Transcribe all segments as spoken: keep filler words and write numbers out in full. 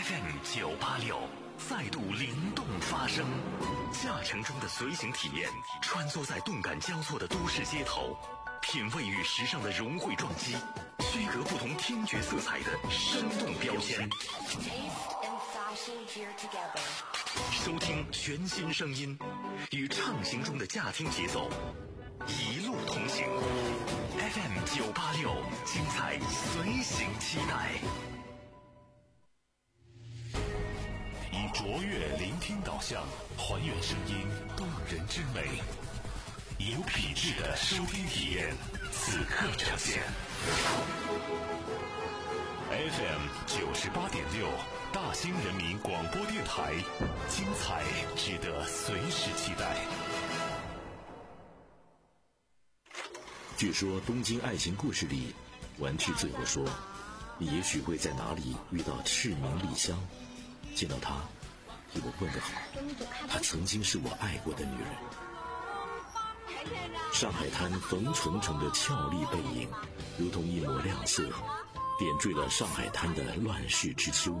F M 九八六再度灵动发声，驾乘中的随行体验，穿梭在动感交错的都市街头，品味与时尚的融汇撞击，区隔不同听觉色彩的生动标签。收听全新声音，与畅行中的驾听节奏，一路同行。F M 九八六，精彩随行期待。以卓越聆听导向，还原声音动人之美，有品质的收听体验，此刻呈现。F M 九十八点六，大兴人民广播电台，精彩值得随时期待。 据说《东京爱情故事》里，丸治最后说：“你也许会在哪里遇到赤名莉香，见到她，替我问个好，她曾经是我爱过的女人。”上海滩冯重重的俏丽背影，如同一抹亮色，点缀了上海滩的乱世之秋。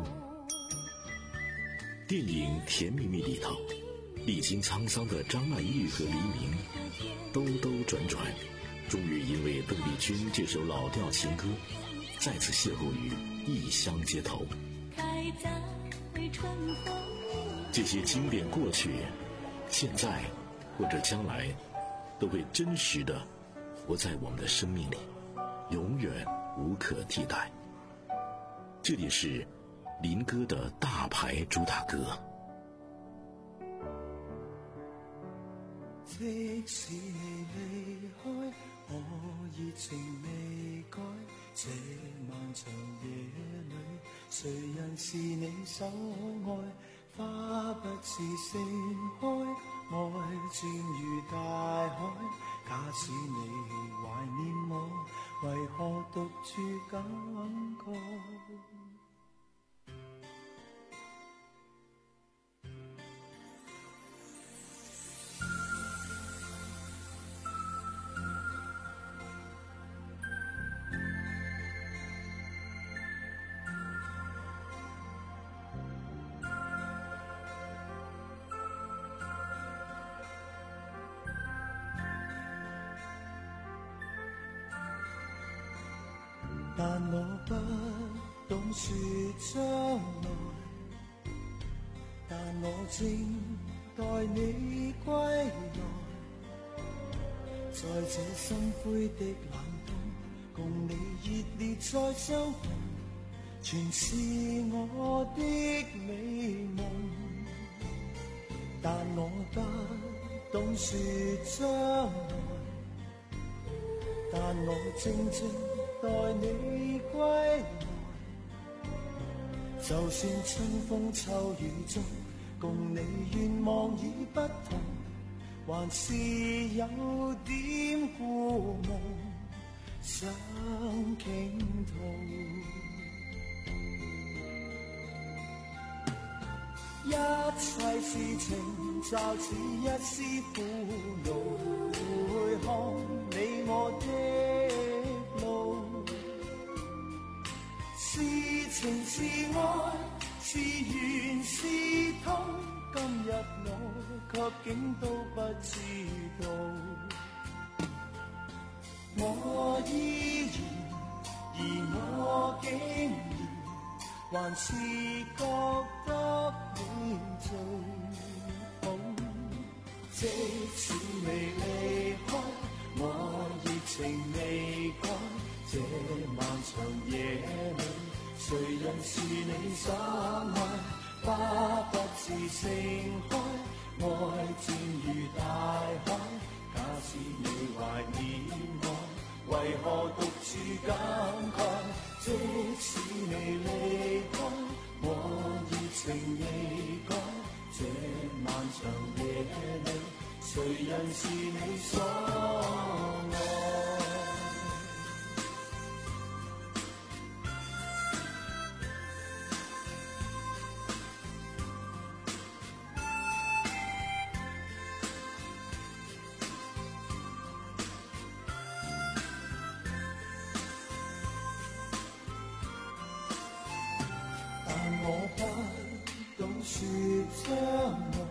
电影《甜蜜蜜》里头，历经沧桑的张曼玉和黎明，兜兜转转，终于因为邓丽君这首老调情歌，再次邂逅于异乡街头。这些经典过去，现在或者将来，都会真实的活在我们的生命里，永远无可替代。这里是林歌的大牌主打歌。 即使你离开，我热情未改，这漫长夜里，谁人是你所爱？花不似盛开，爱渐如大海。假使你怀念我，为何独处感慨？但我不懂说将来，但我正待你归來。在這心灰的冷冬，共你熱烈再相逢，全是我的美夢。但我不懂說將來，但我正正待你歸來。就算春風秋雨中，共你願望已不同，還是有點故夢想傾吐。一切事情就似一絲苦惱，回看你我的路，是情是愛，是緣是痛，今日我卻竟都不知道。我依然，而我竟然還是覺得你最好。即使未離開，我熱情未改，這漫長夜裏，誰人是你所愛？花不是盛開，愛漸如大海。假使你懷念我，為何獨處感慨？即使你離開，我熱情未改。這漫長夜裏，誰人是你所愛？我不说将来，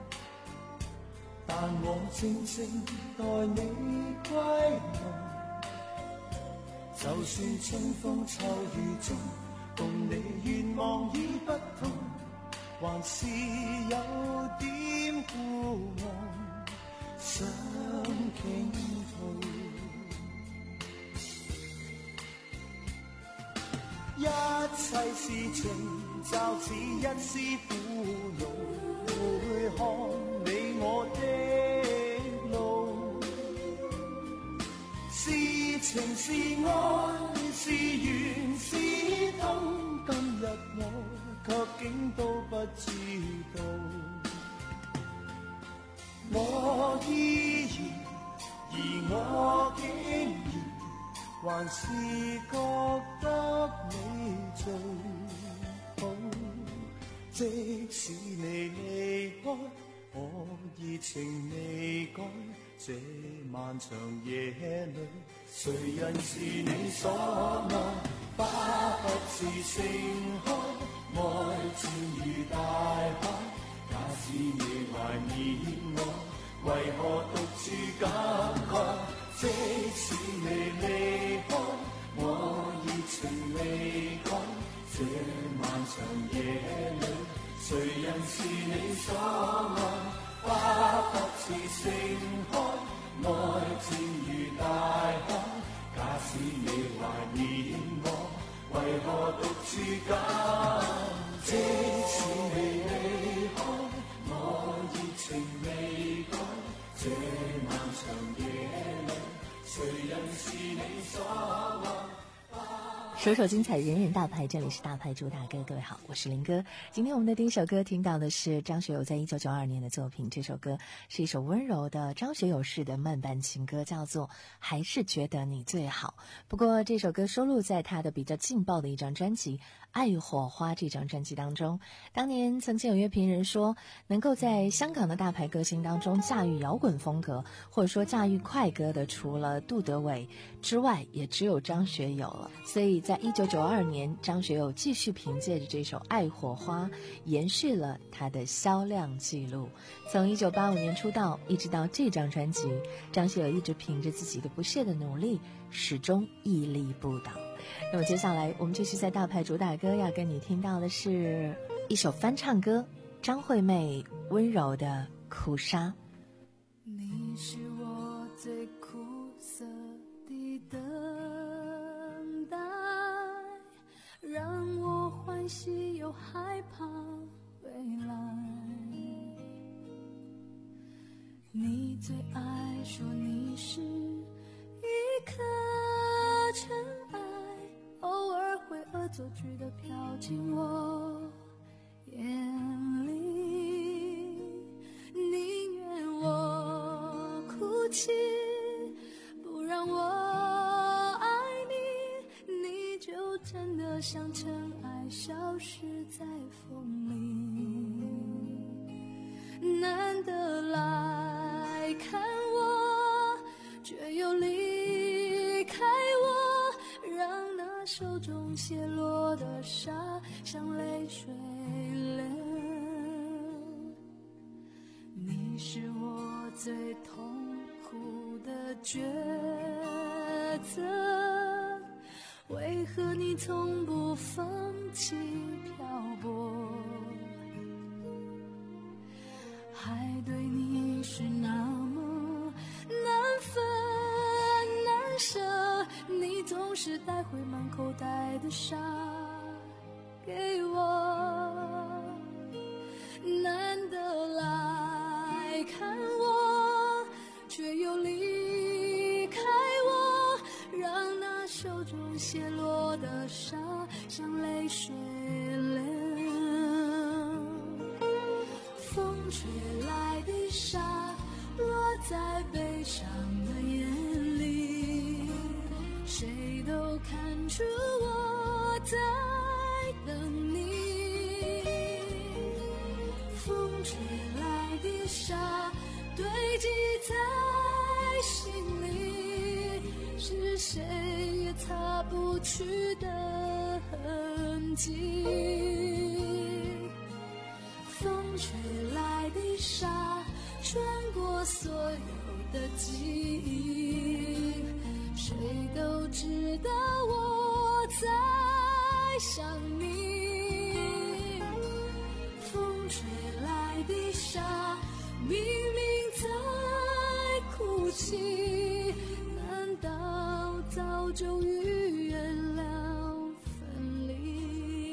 但我静静待你归来。就算春风秋雨中，共你願望已不同，還是有點孤傲，想傾吐。一切事情就似一絲苦惱，會看你我的路。是情是愛是緣是痛，今日我卻竟都不知道。我依然，而我竟然還是覺得你最好。即使你離開，我熱情未改，這漫長夜裏，誰人是你所愛？花不是盛開，愛漸如大海。假使你懷念我，為何獨處感慨？即使你離開，我熱情未改，這漫長夜裏，誰人是你所愛？花不似盛開，愛漸如大海。假使你懷念我，為何獨處感？即使你離開，我熱情未改，這漫長夜裏，誰人是你所愛？ 首首精彩，人人大牌，这里是大牌主打歌。各位好，我是林哥。今天我们的第一首歌听到的是张学友在一九九二年的作品，这首歌是一首温柔的张学友式的慢板情歌，叫做还是觉得你最好。不过这首歌收录在他的比较劲爆的一张专辑《爱火花》这张专辑当中。当年曾经有乐评人说，能够在香港的大牌歌星当中驾驭摇滚风格，或者说驾驭快歌的，除了杜德伟之外，也只有张学友了。所以在一九九二年，张学友继续凭借着这首《爱火花》延续了他的销量记录。从一九八五年出道一直到这张专辑，张学友一直凭着自己的不懈的努力，始终屹立不倒。那么接下来我们继续在大牌主打歌要跟你听到的是一首翻唱歌，张惠妹温柔的苦沙。 你是我最苦涩的等待，让我欢喜又害怕未来。你最爱说你是一颗尘埃，偶尔会恶作剧地飘进我眼里，宁愿我哭泣，不让我爱你，你就真的像尘埃消失在风里。难得来看我，却又离开我，让那手中泻落的沙像泪水流。你是我最痛苦的抉择，为何你从不放弃漂泊？爱对你是那么难分难舍，你总是带回满口袋的沙给我。难得来看我，却又离开我，让那手中泻落的沙像泪水流。风吹来的沙落在悲伤的眼里，谁都看出我在等你。风吹来的沙堆积在心里，是谁也擦不去的痕迹。 吹来的沙，穿过所有的记忆，谁都知道我在想你。风吹来的沙，明明在哭泣，难道早就预言了分离？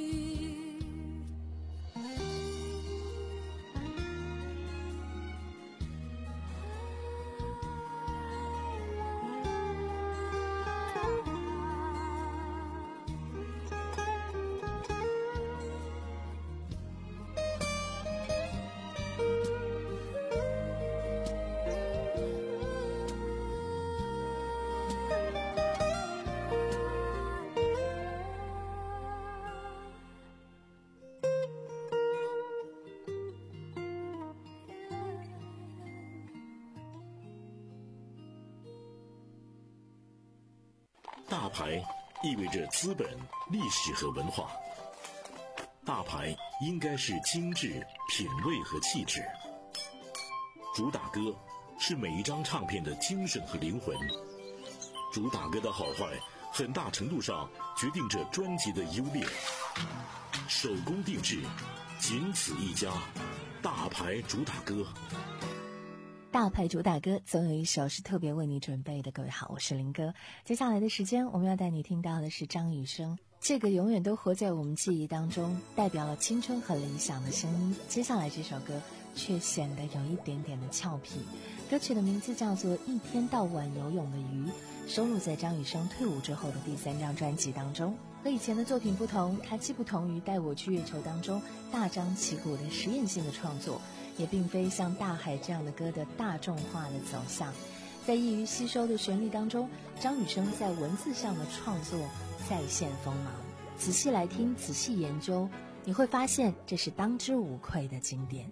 大牌意味着资本、历史和文化。大牌应该是精致、品味和气质。主打歌是每一张唱片的精神和灵魂。主打歌的好坏，很大程度上决定着专辑的优劣。手工定制，仅此一家。大牌主打歌。 大牌主打歌总有一首是特别为你准备的。各位好，我是林哥。接下来的时间我们要带你听到的是张雨生，这个永远都活在我们记忆当中，代表了青春和理想的声音。接下来这首歌却显得有一点点的俏皮，歌曲的名字叫做《一天到晚游泳的鱼》，收录在张雨生退伍之后的第三张专辑当中。和以前的作品不同，它既不同于《带我去月球》当中大张旗鼓的实验性的创作，也并非像大海这样的歌的大众化的走向。在易于吸收的旋律当中，张雨生在文字上的创作再现锋芒。仔细来听，仔细研究，你会发现这是当之无愧的经典。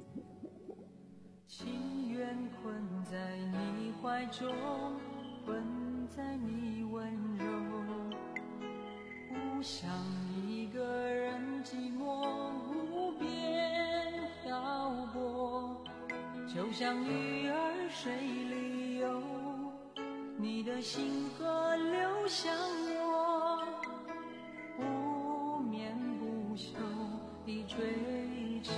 情愿困在你怀中，困在你温柔，不想一个人寂寞无边漂泊，就像鱼儿水里游，你的心河流向我，不眠不休地追求。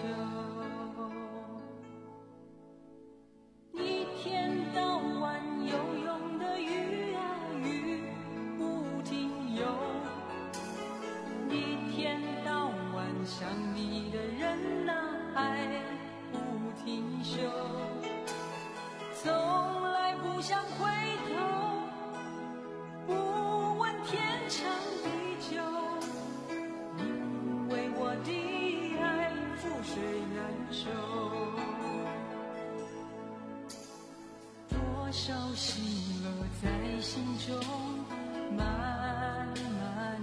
一天到晚游泳的鱼啊鱼不停游，一天到晚想你的人啊爱不停休，从来不想回头，不问天长地久，因为我的爱覆水难收。多少喜乐在心中慢慢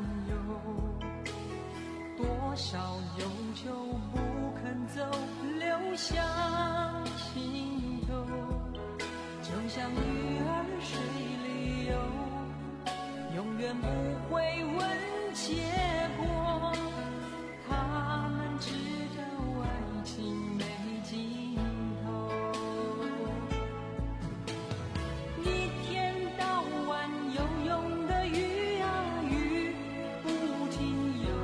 游，多少忧愁不肯走流向心头，就像鱼儿水里游，永远不会问结果，他们知道爱情没尽头。一天到晚游泳的鱼啊鱼不停游，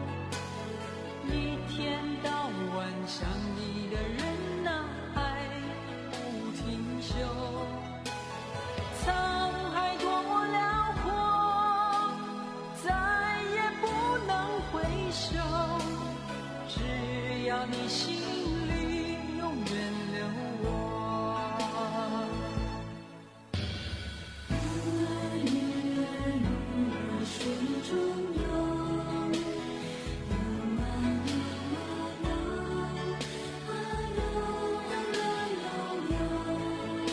一天到晚想你的人啊爱不停休，沧海多辽阔，再也不能回首，只要你心里永远留我。鱼儿鱼儿水中游，游啊游啊游，啊游啊游游。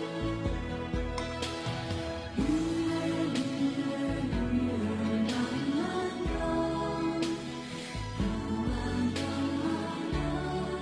鱼儿鱼儿鱼儿慢慢游，游啊游啊游。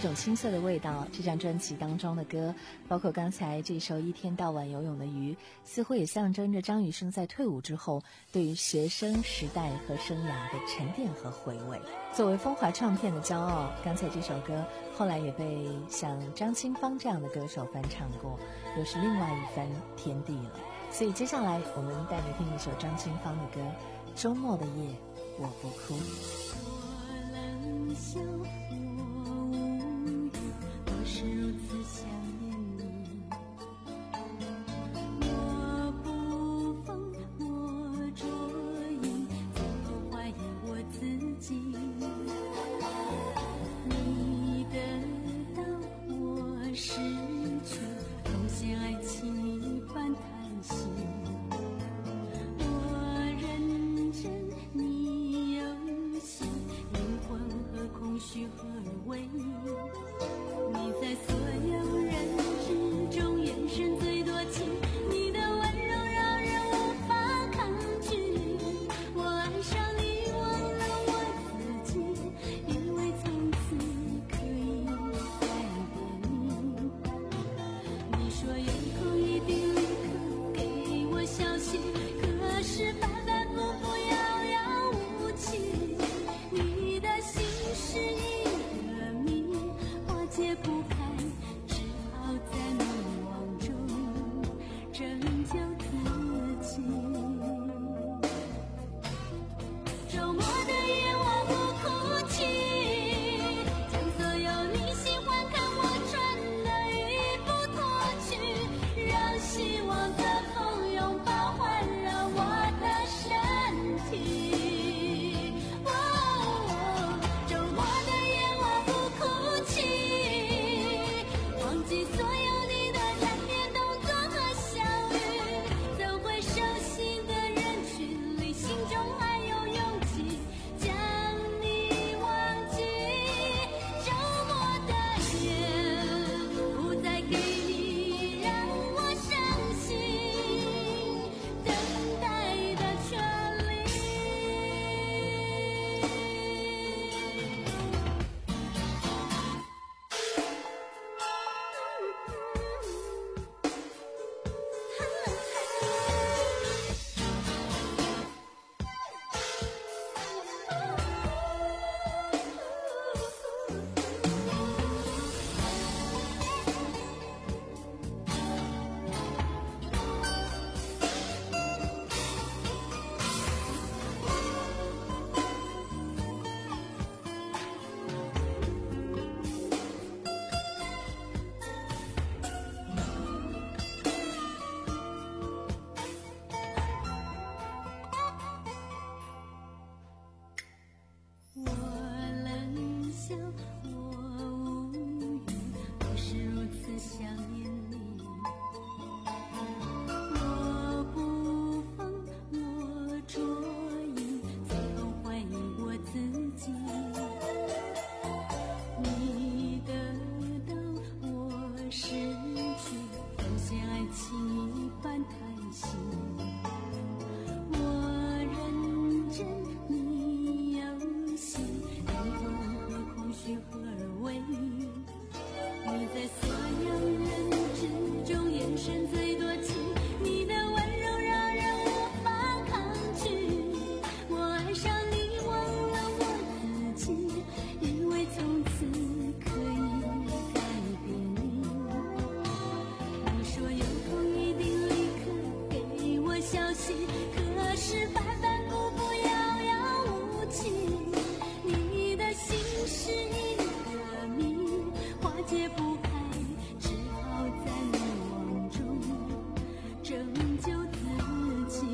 种青涩的味道。这张专辑当中的歌，包括刚才这首《一天到晚游泳的鱼》，似乎也象征着张雨生在退伍之后对于学生时代和生涯的沉淀和回味。作为风华唱片的骄傲，刚才这首歌后来也被像张清芳这样的歌手翻唱过，又是另外一番天地了。所以接下来我们带你听一首张清芳的歌《周末的夜我不哭》。 我冷笑我无语，我是如此想念你。我不疯我捉影，最后怀疑我自己。你得到我失去，痛像爱情一般叹息。我认真你有心，灵魂和空虚合而为一。你在所有人之中眼神最多情，你的温柔让人无法抗拒。我爱上你忘了我自己，以为从此可以改变你。你说有空一定立刻给我消息，可是反反复复遥遥无期。你的心是一个谜，化解不开，只好在迷惘中拯救自己。周末的夜我不哭泣，将所有你喜欢看我穿的衣服脱去，让希望的风拥抱环绕我的身体。哦，周末的夜我不哭泣，忘记所有你的缠绵动作和笑语，走回熟悉的人群里，心中还有勇气将你忘记。周末的夜不再给你让我伤心等待的权利。我冷笑我无语，我是如此想念你。我不疯我捉影，最后怀疑我自己。你得到我失去，痛像爱情一般叹息。我认真你有心，灵魂和空虚合而为一。你在所有人之中眼神最多情，你的温柔让人无法抗拒。我爱上你忘了我自己，以为从此可以改变你。你说有空一定立刻给我消息，可是反反复复遥遥无期。你的心是一个谜，化解不开，只好在迷惘中拯救自己。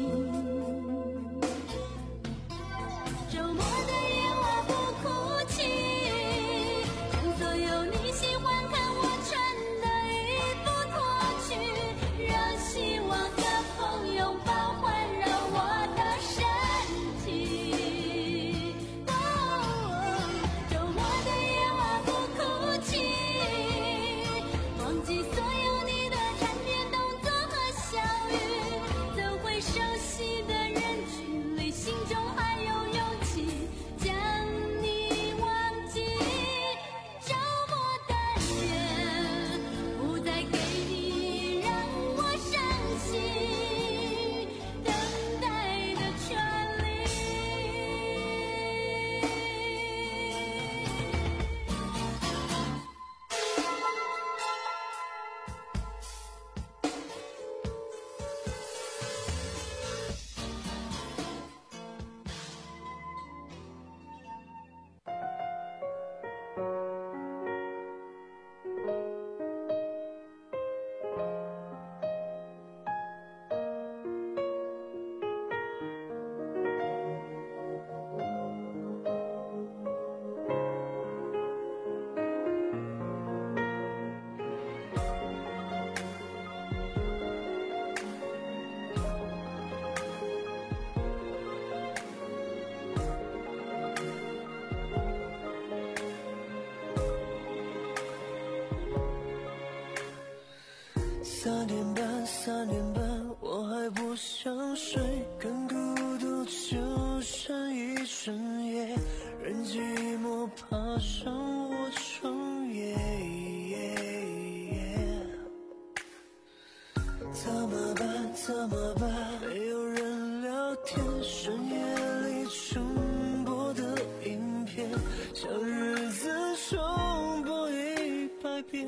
周末的夜我不哭泣，将所有你喜欢看我穿的衣服脱去，让希望的风拥抱环绕我的身体。哦，周末的夜我不哭泣，忘记所有你的缠绵动作和笑语，走回熟悉的人群里，心中还有勇气将你忘记。周末三点半，三点半，我还不想睡，更孤独就剩一整夜，任寂寞爬上我窗沿。怎么办？怎么办？没有人聊天，深夜里重播的影片，将日子重播一百遍。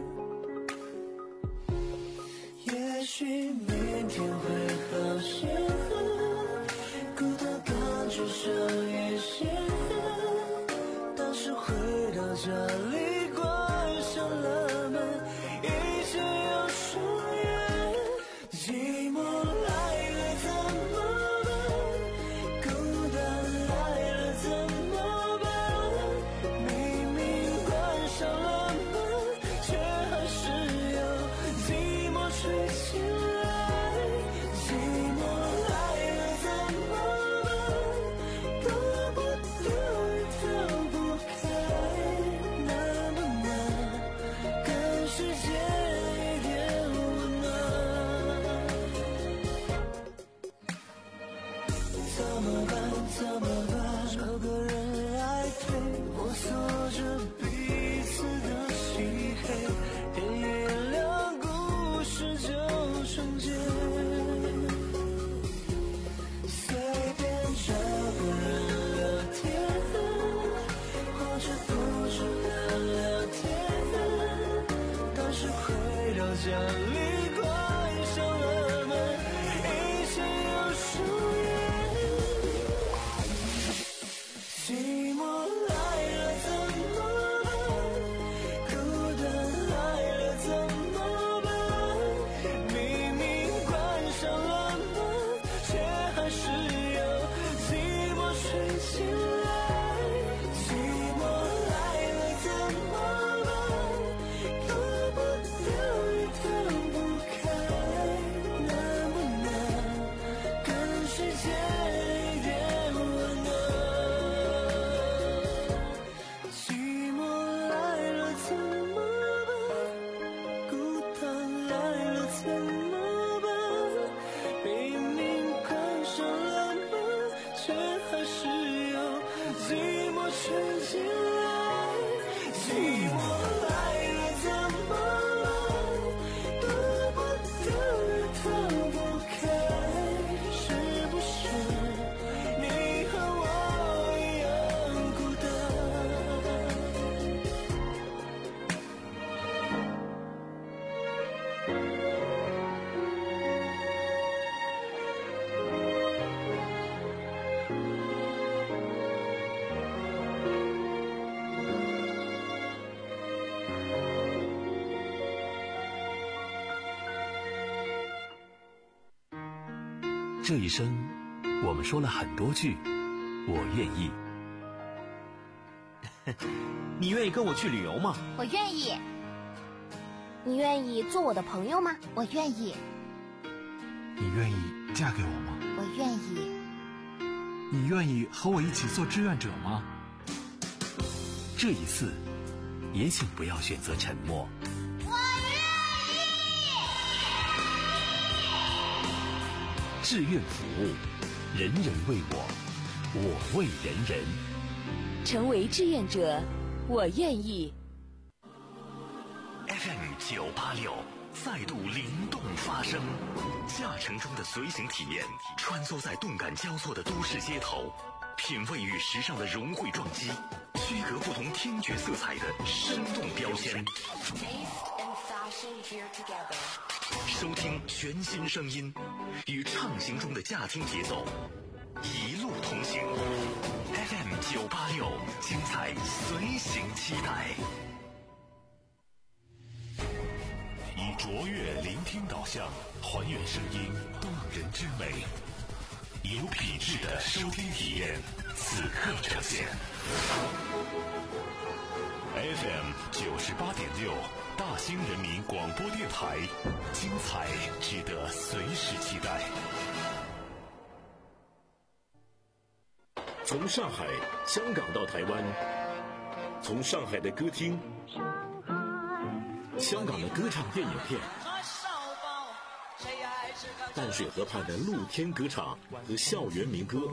也许明天会好些，孤单感觉少一些，但是回到家里关上了门，一切又重演。寂寞来了怎么办？孤单来了怎么办？明明关上了门，却还是有寂寞吹进来。寂寞来了怎么办？躲不掉也逃不开，难不难？跟世界一点温暖。怎么办？怎么办？找个人来陪，摸索着彼此的漆黑，天一亮，故事就终结。随便找个人聊天，或者不说聊聊天，但是回到家里关上了门，一切又重演。寂寞来了怎么办？孤单来了怎么办？明明关上了门，却还是有寂寞吹进来。寂寞来了怎么办？躲不掉也逃不开，难不难？跟世界一点温暖。寂寞来了怎么办？孤单来了怎么办？明明关上了门，却还是有寂寞吹进来。寂寞来了怎么办？躲不掉也逃不开，是不是你和我一样孤单？ 这一生，我们说了很多句“我愿意”。 你愿意跟我去旅游吗？ 我愿意。你愿意做我的朋友吗？我愿意。 你愿意嫁给我吗？ 我愿意。 你愿意和我一起做志愿者吗？ 这一次，也请不要选择沉默。志愿服务，人人为我，我为人人。 成为志愿者，我愿意。 F M 九八六再度灵动发声，驾乘中的随行体验，穿梭在动感交错的都市街头，品味与时尚的融汇撞击，区隔不同听觉色彩的生动标签。收听全新声音，与畅行中的驾听节奏，一路同行。F M 九八六，精彩随行期待。以卓越聆听导向，还原声音动人之美，有品质的收听体验，此刻呈现。F M 九十八点六，大兴人民广播电台，精彩值得随时期待。 从上海、香港到台湾，从上海的歌厅、香港的歌唱电影片， 淡水河畔的露天歌场和校园民歌，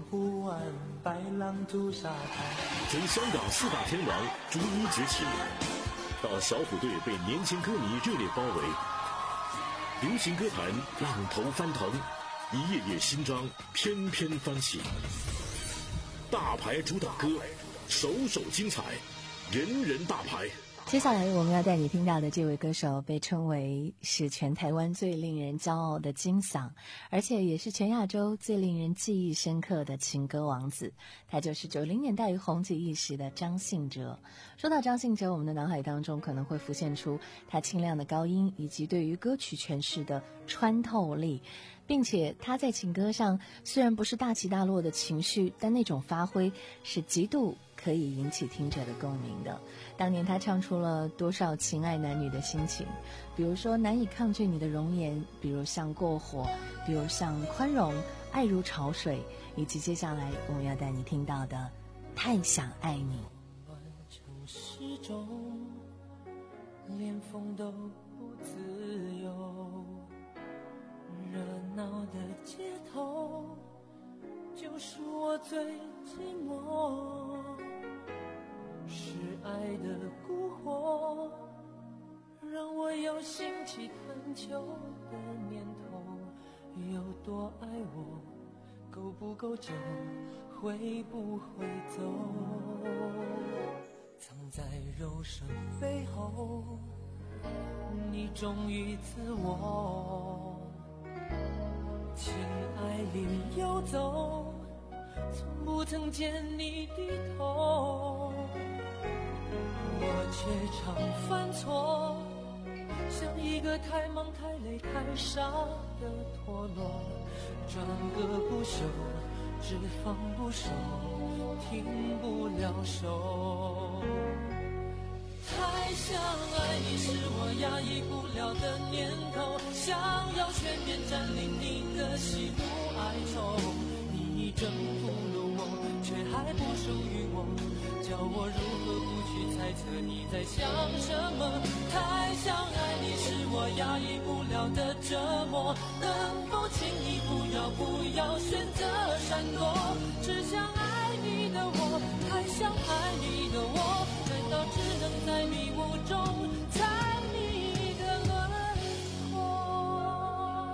从香港四大天王逐一崛起，到小虎队被年轻歌迷热烈包围，流行歌坛浪头翻腾，一页页新章翩翩翻起。大牌主打歌，首首精彩，人人大牌。 接下来我们要带你听到的这位歌手被称为是全台湾最令人骄傲的金嗓，而且也是全亚洲最令人记忆深刻的情歌王子，他就是九零年代红极一时的张信哲。说到张信哲，我们的脑海当中可能会浮现出他清亮的高音以及对于歌曲诠释的穿透力，并且他在情歌上虽然不是大起大落的情绪，但那种发挥是极度可以引起听者的共鸣的。当年他唱出了多少情爱男女的心情，比如说难以抗拒你的容颜，比如像过火，比如像宽容，爱如潮水，以及接下来我们要带你听到的太想爱你。 乱城市中连风都不自由，热闹的街头就是我最寂寞，是爱的蛊惑让我有兴起探求的念头，有多爱我，够不够久，会不会走，藏在柔声背后你忠于自我，情爱里游走，从不曾见你低头，我却常犯错，像一个太忙太累太傻的陀螺，转个不休，只放不收，停不了手。太想爱你是我压抑不了的念头，想要全面占领你的喜怒哀愁，你征服了我，却还不属于我，叫我如何不去猜测你在想什么。太想爱你是我压抑不了的折磨，能否请你不要不要选择闪躲，只想爱你的我，太想爱你的我，难道只能在迷雾中猜你的轮廓。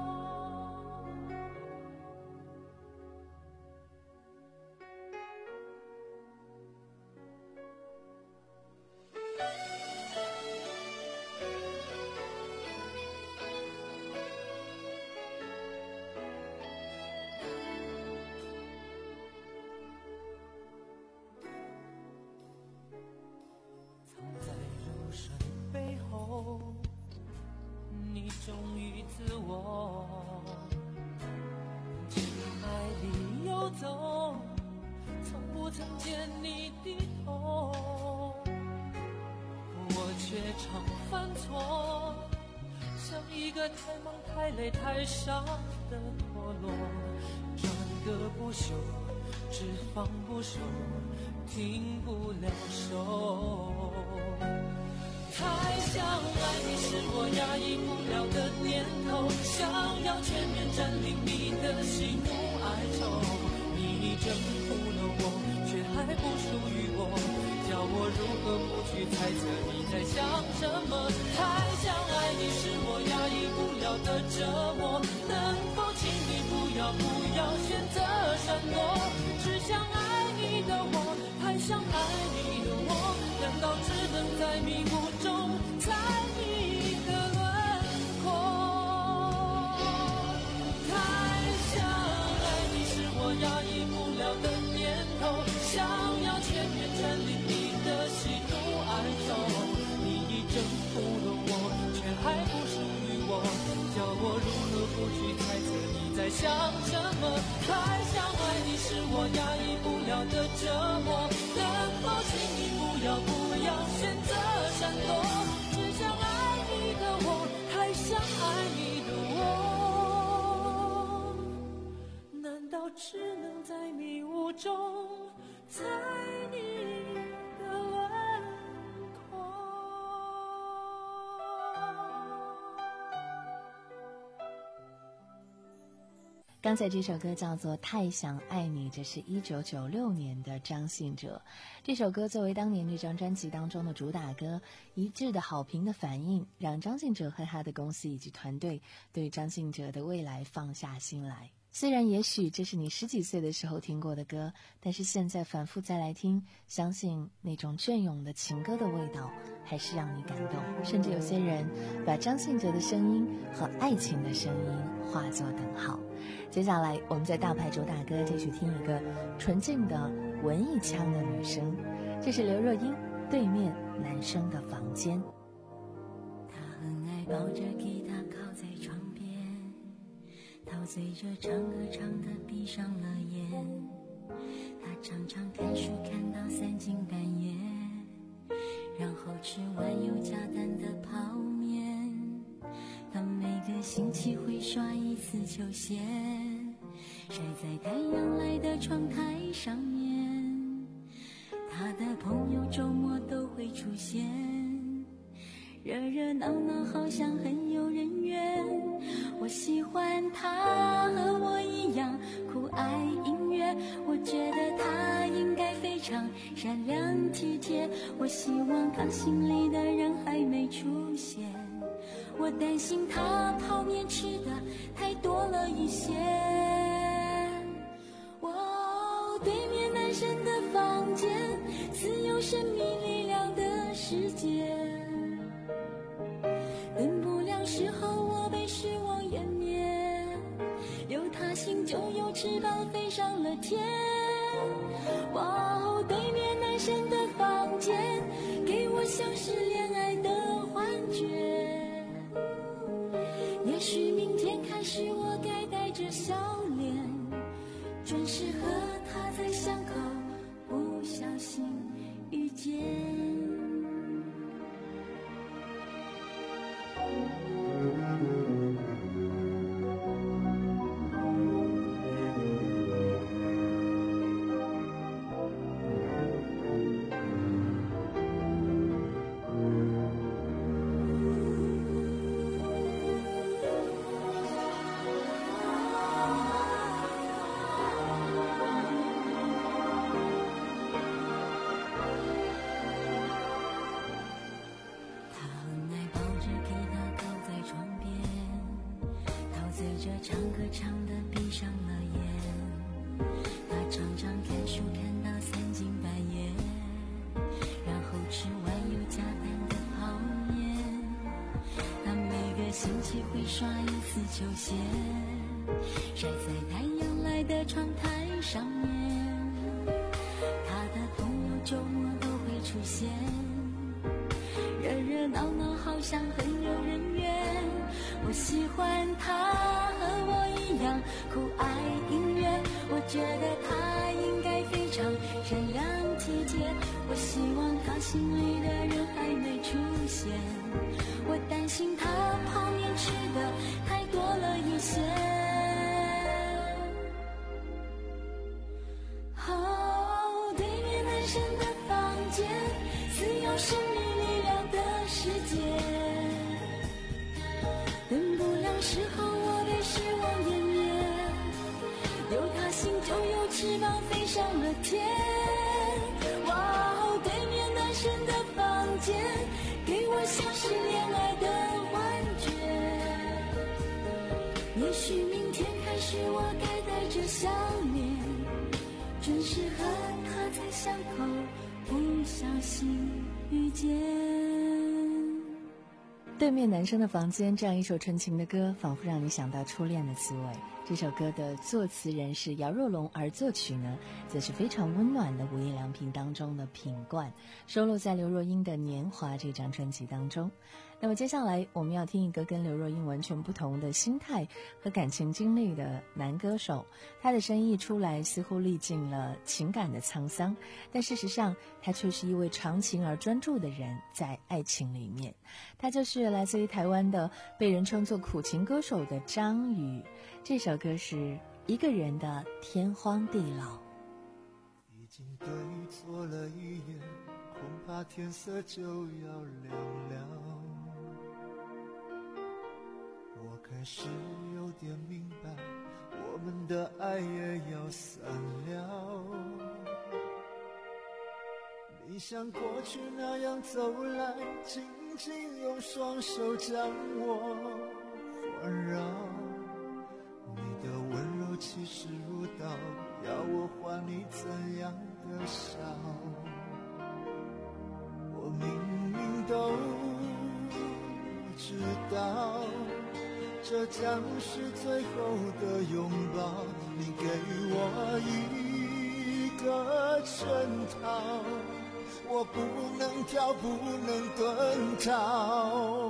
你忠于自我，情爱里游走，从不曾见你低头，我却常犯错，像一个太忙太累太傻的陀螺，转个不休，只放不收，停不了手。太想爱你是我压抑不了的念头，想要全面占领你的喜怒哀愁，你征服了我，却还不属于我，叫我如何不去猜测你在想什么。太想爱你是我压抑不了的折磨，能否请你不要不要选择闪躲，只想爱你的我，太想爱你的我，难道只能在迷雾中猜你的轮廓。太想爱你是我压抑不了的念头，想要全面占领你的喜怒哀愁，你已征服了我，却还不属于我，叫我如何不去猜测你在想什么。太想爱你是我压抑不了的折磨，能否请你不要不要选择闪躲，只想爱你的我，太想爱你的我，难道只能在迷雾中猜你的轮廓。 刚才这首歌叫做《太想爱你》，这是一九九六年的张信哲。这首歌作为当年这张专辑当中的主打歌，一致的好评的反应，让张信哲和他的公司以及团队对张信哲的未来放下心来。虽然也许这是你十几岁的时候听过的歌，但是现在反复再来听，相信那种隽永的情歌的味道还是让你感动。甚至有些人把张信哲的声音和爱情的声音化作等号。接下来我们在大牌主打歌继续听一个纯净的文艺腔的女声，这是刘若英《对面男生的房间》。 他很爱抱着吉他靠在床边，陶醉着唱歌唱得闭上了眼，他常常看书看到三更半夜，然后吃完有加蛋的泡面。他每个星期会刷一次球鞋，晒在太阳来的窗台上面。他的朋友周末都会出现，热热闹闹好像很有人缘。我喜欢他和我一样酷爱音乐，我觉得他应该非常善良体贴。我希望他心里的人还没出现，我担心他泡面吃的太多了一些。哦，对面男生的房间，自有神秘力量的世界。等不了时候我被失望湮灭，有他心就有翅膀飞上了天。哇哦，对面男生的房间，给我像是恋爱的幻觉。也许明天开始我该带着笑脸，准时和他在巷口不小心遇见。唱歌唱得闭上了眼，他常常看书看到三更半夜，然后吃完有加蛋的泡面。他每个星期会刷一次球鞋，晒在太阳来的窗台上面。他的朋友周末都会出现，热热闹闹好像很有人缘。我喜欢他和我一样酷爱音乐，我觉得他应该非常善良体贴。我希望他心里的人还没出现，我担心他泡面吃的太多了一些。哦，对面男生的房间，自有神秘力量的世界。等不了时候我被失望湮灭，有他心就有翅膀飞上了天。哇哦，对面男生的房间，给我像是恋爱的幻觉。也许明天开始我该带着笑脸，准时和他在巷口不小心遇见。 对面男生的房间，这样一首纯情的歌，仿佛让你想到初恋的滋味。这首歌的作词人是姚若龙，而作曲呢，则是非常温暖的无印良品当中的品冠，收录在刘若英的《年华》这张专辑当中。那么接下来我们要听一个跟刘若英完全不同的心态和感情经历的男歌手，他的声音一出来似乎历尽了情感的沧桑，但事实上他却是一位长情而专注的人，在爱情里面。他就是来自于台湾的被人称作苦情歌手的张宇，这首歌是一个人的天荒地老。 已经对错了一眼，恐怕天色就要亮了。我开始有点明白，我们的爱也要散了。你像过去那样走来，紧紧用双手将我环绕。你的温柔气势如刀，要我还你怎样的笑？我明明都知道，这将是最后的拥抱。你给我一个圈套，我不能跳，不能遁逃。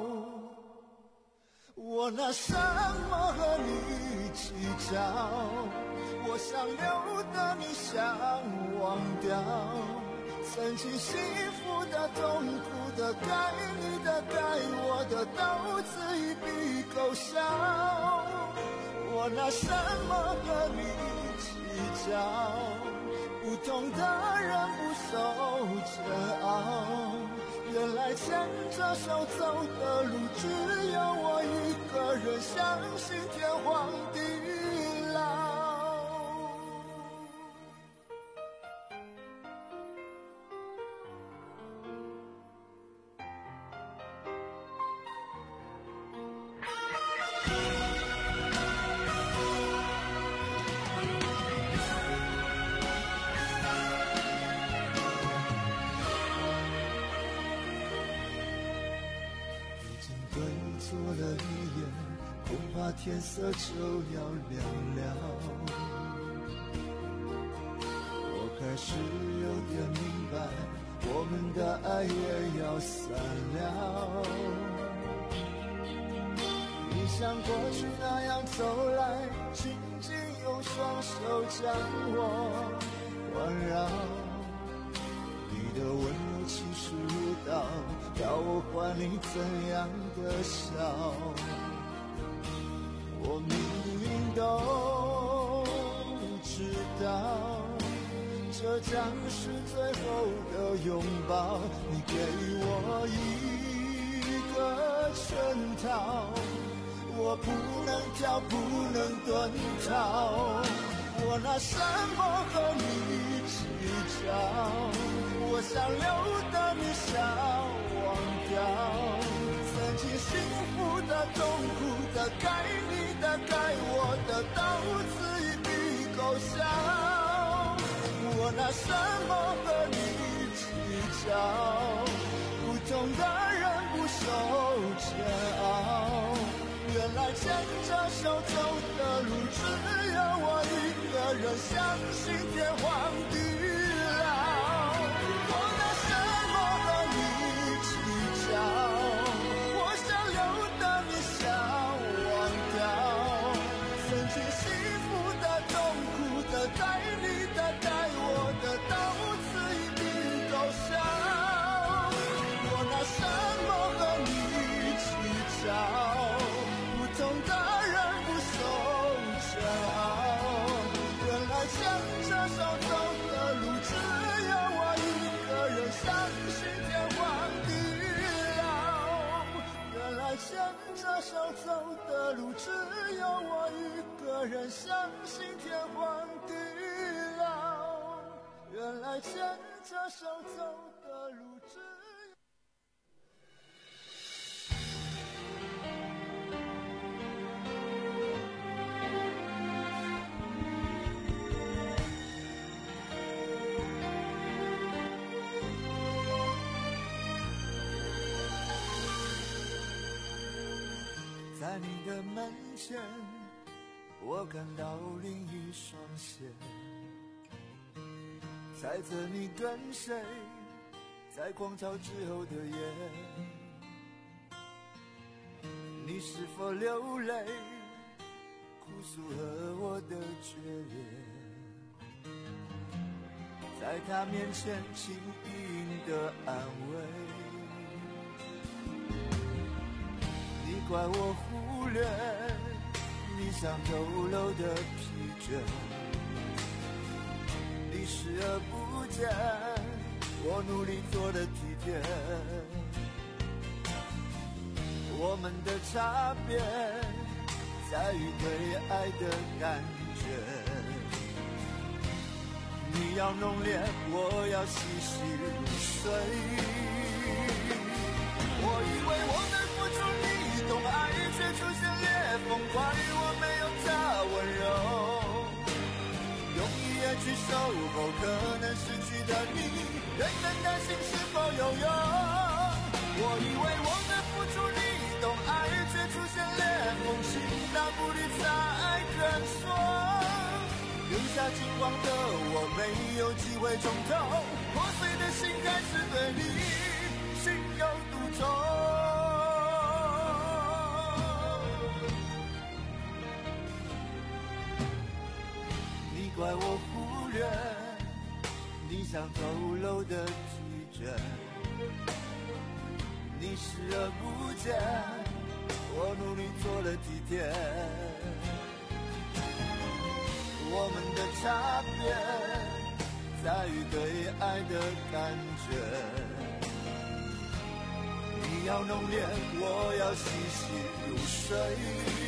我拿什么和你计较？我想留的你想忘掉，曾经幸福的痛苦的该你的该我的都自一笔勾销。我拿什么和你计较？不同的人不受煎熬，原来牵着手走的路只有我一个人，相信天荒地老。做了一夜，恐怕天色就要亮了。我开始有点明白，我们的爱也要散了。你像过去那样走来，紧紧用双手将我环绕。你的温柔气势如刀，要我还你怎样的笑？我明明都知道，这将是最后的拥抱。你给我一个圈套，我不能跳，不能遁逃。我拿什么和你计较？我想留的你想忘掉，曾经幸福的痛苦的该你的该我的都自一笔勾销。我拿什么和你计较？不同的人不受煎熬，原来牵着手走的路只有我一个人，相信天荒地老。我想留的你想忘掉，曾经幸福的痛苦的该你的该我的都自一笔勾销。我拿什么和你计较？不同的人不受煎熬，原来牵着手走的路只有我一个人，相信天荒地牵着手走的路只有我一个人，相信天荒地老。原来牵着手走的路只有在你的门前，我看到另一双鞋，猜测你跟谁在狂潮之后的夜，你是否流泪哭诉和我的决裂，在他面前轻盈的安慰，你怪我忽略你想透露的疲倦，你视而不见我努力做的体贴，我们的差别在于对爱的感觉。你要浓烈，我要细细入睡。我以为我的付出你懂爱，却出现裂缝，怪我没有他温柔。用一夜去守候可能失去的你，认真担心是否有用。我以为我的付出你懂爱，却出现裂缝，心大不理才肯说。留下金光的我没有机会重头，破碎的心开始对你心有独钟。你怪我忽略你想透露的拒绝，你视而不见，我努力做了体贴。我们的差别在于对爱的感觉。你要浓烈，我要细细入睡。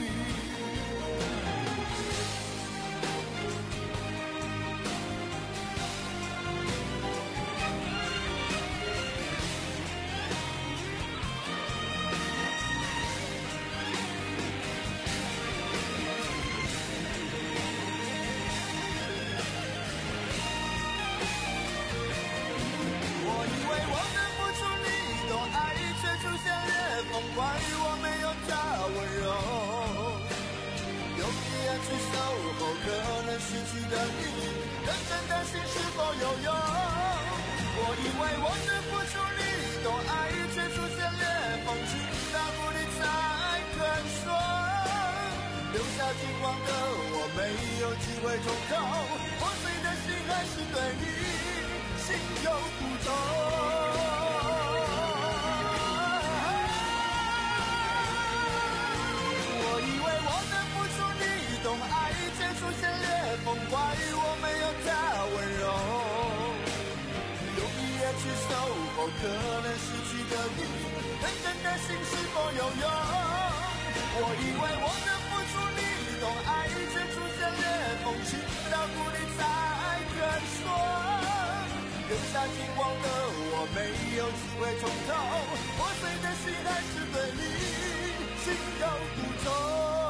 怪我没有他温柔，用一夜去守候可能失去的你，认真担心是否有用。我以为我的付出你懂爱，却出现裂缝，情大不理才肯说。留下金光的我没有机会重头，破碎的心还是对你心有独钟。懂爱却出现裂缝，怪我没有他温柔。用一夜去守候可能失去的你，认真担心是否有用。我以为我的付出你懂爱，却出现裂缝，情到不理才肯说。留下金光的我没有机会重头，破碎的心还是对你心有独钟。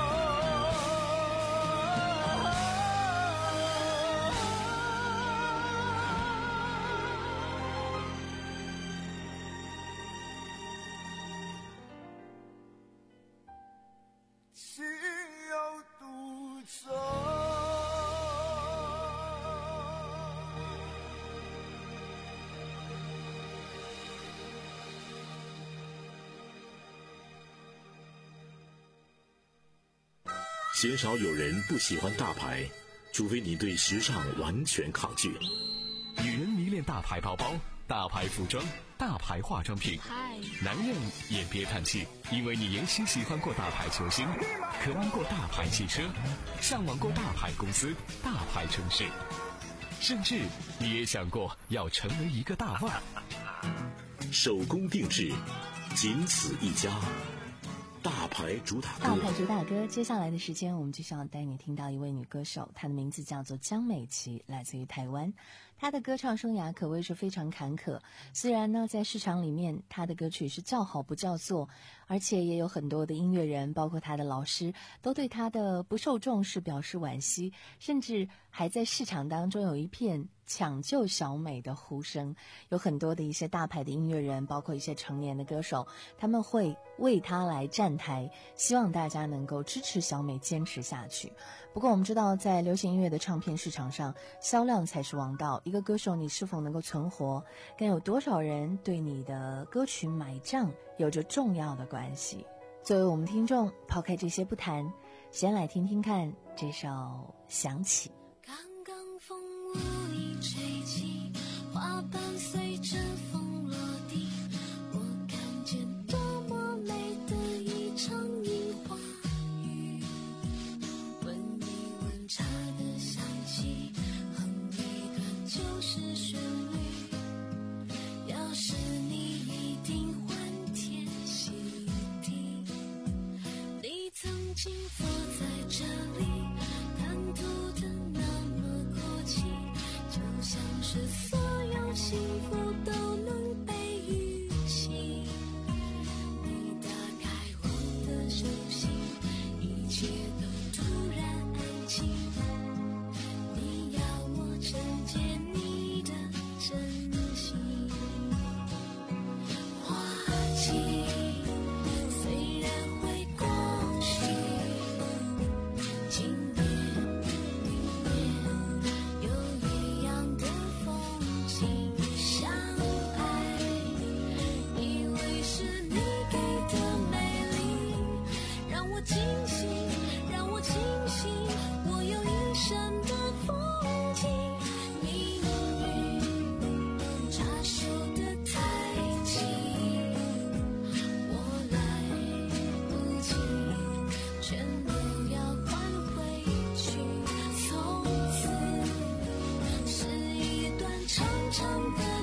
鲜少有人不喜欢大牌，除非你对时尚完全抗拒。 女人迷恋大牌包包、大牌服装、大牌化妆品，男人也别叹气，因为你也许喜欢过大牌球星，渴望过大牌汽车，向往过大牌公司、大牌城市，甚至你也想过要成为一个大腕。 手工定制，仅此一家。大牌主打歌， 大牌主打歌。接下来的时间，我们就想要带你听到一位女歌手，她的名字叫做江美琪，来自于台湾。她的歌唱生涯可谓是非常坎坷，虽然呢在市场里面她的歌曲是叫好不叫座，而且也有很多的音乐人包括她的老师都对她的不受重视表示惋惜，甚至还在市场当中有一片抢救小美的呼声。有很多的一些大牌的音乐人包括一些成年的歌手，他们会为她来站台，希望大家能够支持小美坚持下去。不过我们知道在流行音乐的唱片市场上，销量才是王道，一个歌手你是否能够存活，跟有多少人对你的歌曲买账有着重要的关系。作为我们听众，抛开这些不谈，先来听听看这首《想起》。 刚刚风无意吹起，花瓣随着风落地，我看见多么美的一场樱花雨，闻一闻茶的香气，哼一段旧时旋律，要是你一定欢天喜地，你曾经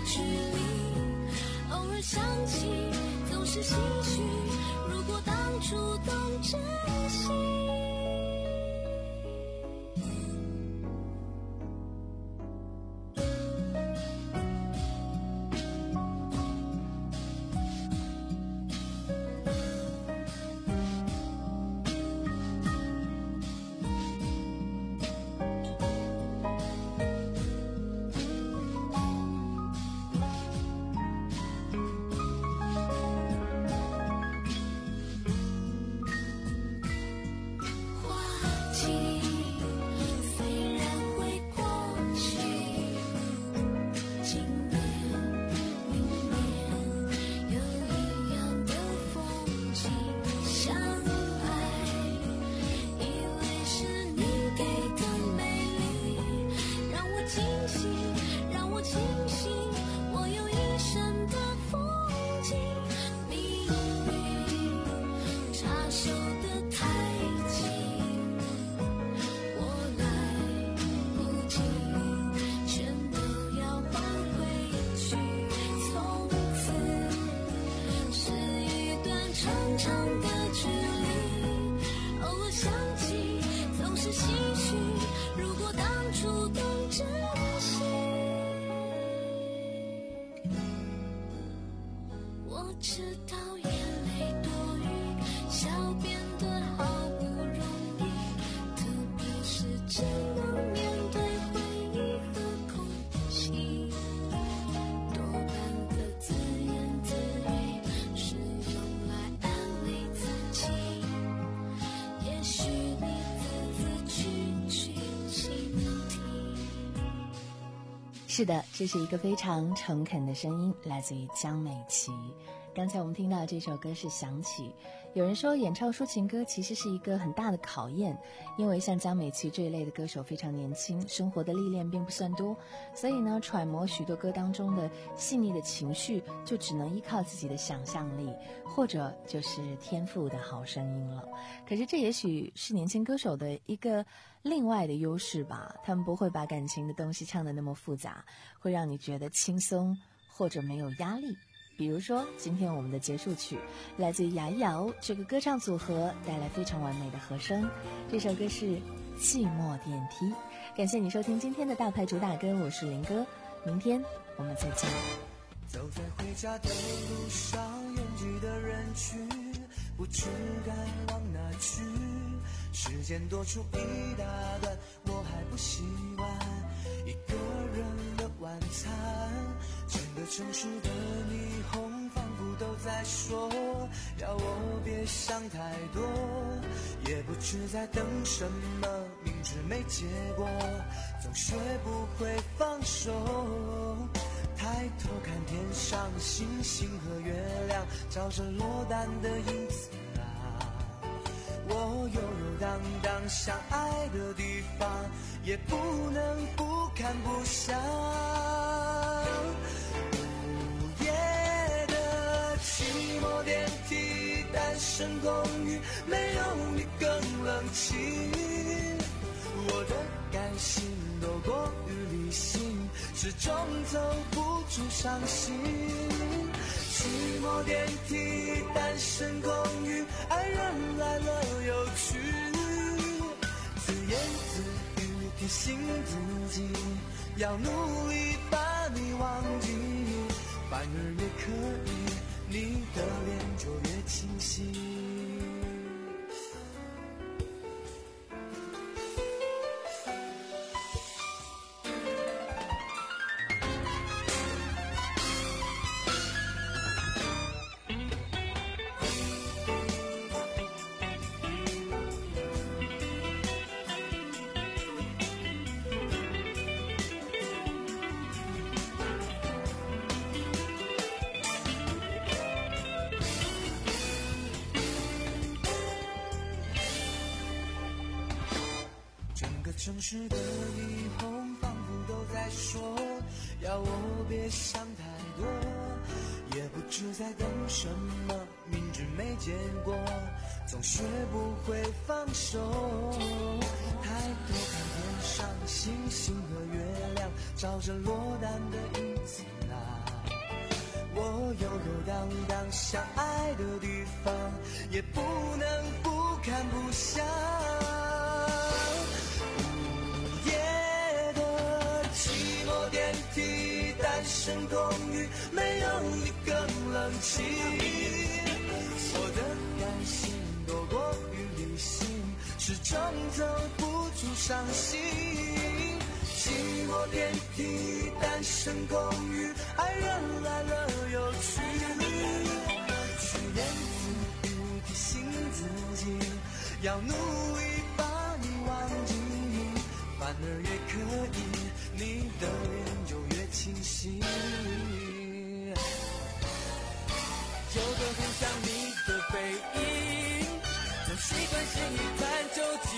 距离，偶尔想起总是唏嘘，如果当初懂珍惜。 是的，这是一个非常诚恳的声音，来自于江美琪。刚才我们听到这首歌是想起。有人说演唱抒情歌其实是一个很大的考验，因为像江美琪这一类的歌手非常年轻，生活的历练并不算多，所以呢揣摩许多歌当中的细腻的情绪就只能依靠自己的想象力，或者就是天赋的好声音了。可是这也许是年轻歌手的一个另外的优势吧，他们不会把感情的东西唱得那么复杂，会让你觉得轻松或者没有压力。比如说今天我们的结束曲来自于雅瑶这个歌唱组合带来非常完美的和声，这首歌是寂寞电梯。感谢你收听今天的大牌主打歌，我是林哥，明天我们再见。 走在回家的路上，拥挤的人群，不知该往哪去，时间多出一大段，我还不习惯一个人的晚餐，整个城市的霓虹仿佛都在说，要我别想太多，也不知在等什么，明知没结果，总学不会放手。抬头看天上星星和月亮，照着落单的影子啊，我悠悠荡荡想爱的地方，也不能不看不想。午夜的寂寞电梯，单身公寓，没有你更冷清，我的感性多过于理性，始终走不出伤心。寂寞电梯，单身公寓，爱人来了又去，自言自语提醒自己，要努力把你忘记，反而越刻意，你的脸就越清晰。城市的霓虹仿佛都在说，要我别想太多，也不知在等什么，明知没结果， 总学不会放手。抬头看天上星星和月亮，照着落单的影子啊，我悠悠荡荡相爱的地方，也不能不看不想。午夜的寂寞电梯，单身公寓，没有你更冷清。我的感性多过于理性，始终走不出伤心。寂寞电梯，单身公寓，爱人来了又去。去年自己提醒自己，要努力把你忘记，反而越可以，你的脸就越清晰。有个很像你的背影，总习惯性一探究竟，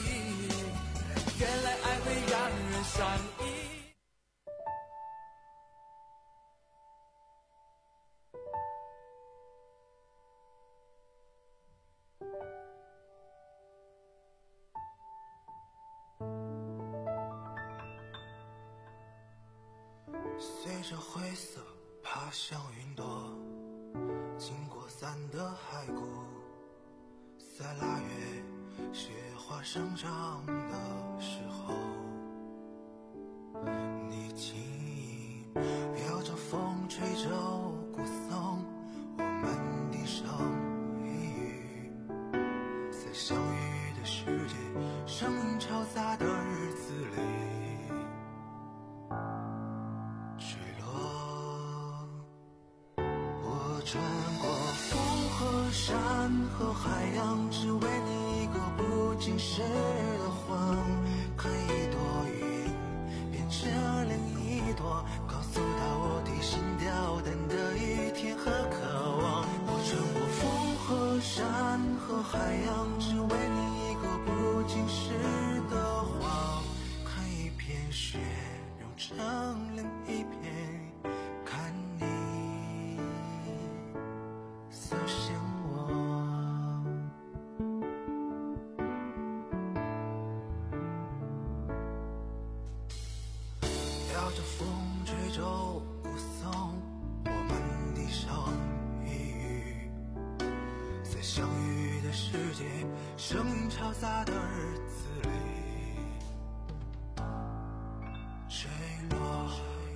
原来爱会让人上瘾。随着灰色爬向云朵，经过伞的骸骨，在腊月雪花生长的时候，你轻盈飘着风，吹着鼓颂，我们低声一语，在相遇的世界，声音嘈杂的日子里穿过风和山和海洋，只为你一个不经事的谎，看一朵云变成另一朵，告诉到我的心跳等的一天和渴望。我穿过风和山和海洋，只为你一个不经事的谎，看一片雪融成另一片，看你思想我。摇着风吹着鼓颂，我们低声一语，在相遇的世界，声音嘈杂的日子里坠落。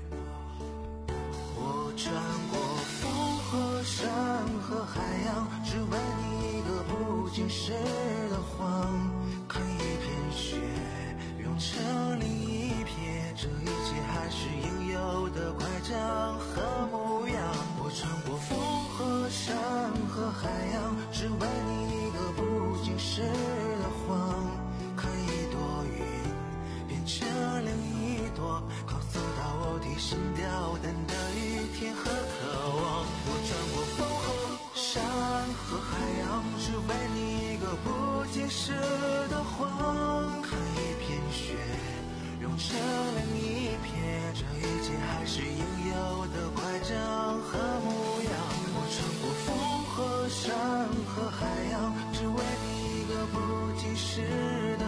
我穿过风和山和海洋，只为你一个不经事的谎，看一片雪融成另一片，这一切还是应有的乖张和模样。我穿过风和山和海洋，只为你一个不经事的谎，看一朵云变成另一朵，告诉到我的心跳等的一天和渴望。我穿过风和山和海洋，只为你一个不经事的谎，看一片雪融成另一片，这一切还是应有的乖张和模样。我穿过风和山和海洋，只为你一个不经事的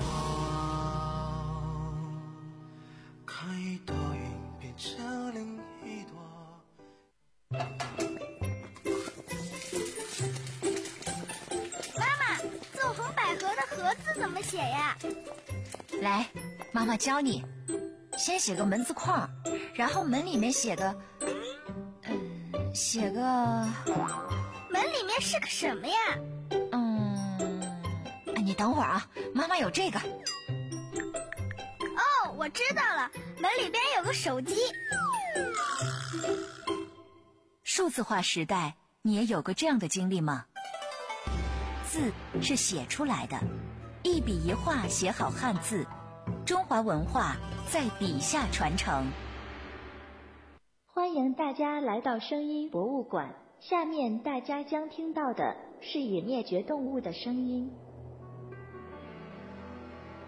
谎，看一朵云变成另一朵。 妈妈，纵横捭阖的阖字怎么写呀？ 来，妈妈教你。先写个门字框，然后门里面写个，嗯，写个。 门里面是个什么呀？ 嗯，你等会儿啊，妈妈有这个。 哦，我知道了，门里边有个手机。 数字化时代，你也有过这样的经历吗？字是写出来的，一笔一画写好汉字，中华文化在笔下传承。 欢迎大家来到声音博物馆，下面大家将听到的是已灭绝动物的声音。